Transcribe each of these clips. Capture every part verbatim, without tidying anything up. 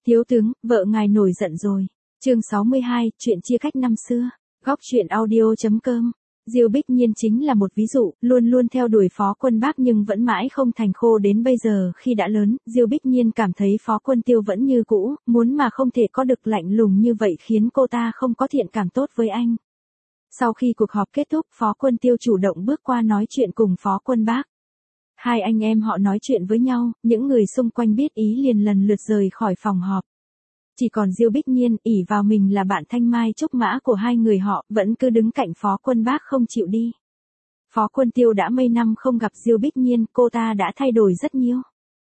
Thiếu tướng, vợ ngài nổi giận rồi. Chương sáu mươi hai, chuyện chia cách năm xưa. Góc truyện audio chấm com. Diêu Bích Nhiên chính là một ví dụ, luôn luôn theo đuổi Phó Quân Bác nhưng vẫn mãi không thành khô đến bây giờ khi đã lớn, Diêu Bích Nhiên cảm thấy Phó Quân Tiêu vẫn như cũ, muốn mà không thể có được lạnh lùng như vậy khiến cô ta không có thiện cảm tốt với anh. Sau khi cuộc họp kết thúc, Phó Quân Tiêu chủ động bước qua nói chuyện cùng Phó Quân Bác. Hai anh em họ nói chuyện với nhau, những người xung quanh biết ý liền lần lượt rời khỏi phòng họp. Chỉ còn Diêu Bích Nhiên, ỷ vào mình là bạn thanh mai trúc mã của hai người họ, vẫn cứ đứng cạnh Phó Quân Bác không chịu đi. Phó Quân Tiêu đã mấy năm không gặp Diêu Bích Nhiên, cô ta đã thay đổi rất nhiều.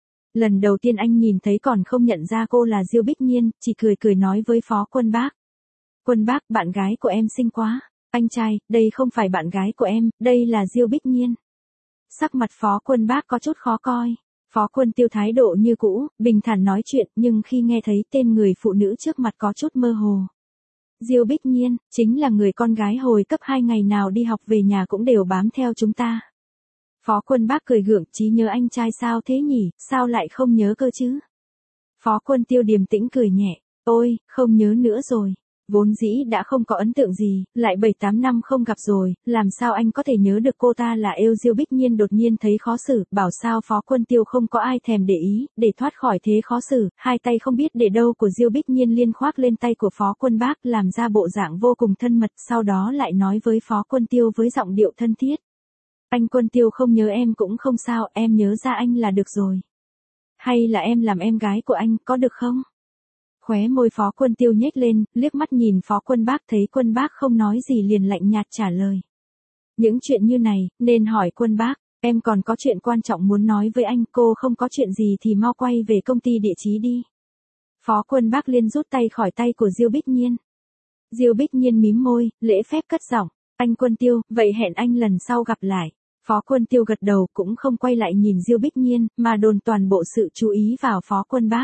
Lần đầu tiên anh nhìn thấy còn không nhận ra cô là Diêu Bích Nhiên, chỉ cười cười nói với Phó Quân Bác. Quân Bác, bạn gái của em xinh quá. Anh trai, đây không phải bạn gái của em, đây là Diêu Bích Nhiên. Sắc mặt Phó Quân Bác có chút khó coi. Phó Quân Tiêu thái độ như cũ, bình thản nói chuyện, nhưng khi nghe thấy tên người phụ nữ trước mặt có chút mơ hồ. Diêu Bích Nhiên, chính là người con gái hồi cấp hai ngày nào đi học về nhà cũng đều bám theo chúng ta. Phó Quân Bác cười gượng, trí nhớ anh trai sao thế nhỉ, sao lại không nhớ cơ chứ? Phó Quân Tiêu điềm tĩnh cười nhẹ, ôi, không nhớ nữa rồi. Vốn dĩ đã không có ấn tượng gì, lại bảy tám năm không gặp rồi, làm sao anh có thể nhớ được cô ta là yêu Diêu Bích Nhiên đột nhiên thấy khó xử, bảo sao Phó Quân Tiêu không có ai thèm để ý, để thoát khỏi thế khó xử, hai tay không biết để đâu của Diêu Bích Nhiên liên khoác lên tay của Phó Quân Bác làm ra bộ dạng vô cùng thân mật, sau đó lại nói với Phó Quân Tiêu với giọng điệu thân thiết. Anh Quân Tiêu không nhớ em cũng không sao, em nhớ ra anh là được rồi. Hay là em làm em gái của anh, có được không? Khóe môi Phó Quân Tiêu nhếch lên, liếc mắt nhìn Phó Quân Bác thấy Quân Bác không nói gì liền lạnh nhạt trả lời. Những chuyện như này, nên hỏi Quân Bác, em còn có chuyện quan trọng muốn nói với anh, cô không có chuyện gì thì mau quay về công ty địa chí đi. Phó Quân Bác liên rút tay khỏi tay của Diêu Bích Nhiên. Diêu Bích Nhiên mím môi, lễ phép cất giọng, anh Quân Tiêu, vậy hẹn anh lần sau gặp lại. Phó Quân Tiêu gật đầu cũng không quay lại nhìn Diêu Bích Nhiên, mà dồn toàn bộ sự chú ý vào Phó Quân Bác.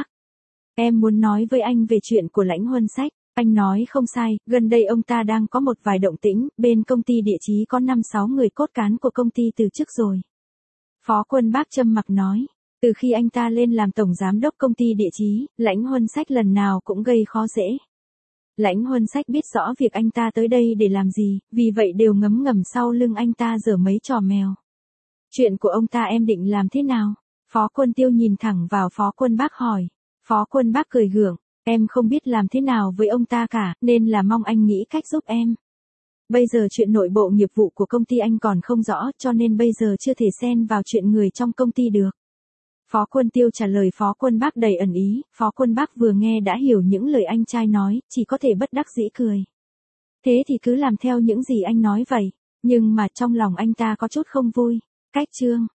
Em muốn nói với anh về chuyện của Lãnh Huân Sách, anh nói không sai, gần đây ông ta đang có một vài động tĩnh, bên công ty địa chí có năm sáu người cốt cán của công ty từ chức rồi. Phó Quân Bác trầm mặc nói, từ khi anh ta lên làm tổng giám đốc công ty địa chí, Lãnh Huân Sách lần nào cũng gây khó dễ. Lãnh Huân Sách biết rõ việc anh ta tới đây để làm gì, vì vậy đều ngấm ngầm sau lưng anh ta giở mấy trò mèo. Chuyện của ông ta em định làm thế nào? Phó Quân Tiêu nhìn thẳng vào Phó Quân Bác hỏi. Phó Quân Bác cười gượng, em không biết làm thế nào với ông ta cả, nên là mong anh nghĩ cách giúp em. Bây giờ chuyện nội bộ nghiệp vụ của công ty anh còn không rõ, cho nên bây giờ chưa thể xen vào chuyện người trong công ty được. Phó Quân Tiêu trả lời Phó Quân Bác đầy ẩn ý, Phó Quân Bác vừa nghe đã hiểu những lời anh trai nói, chỉ có thể bất đắc dĩ cười. Thế thì cứ làm theo những gì anh nói vậy, nhưng mà trong lòng anh ta có chút không vui. Cách chương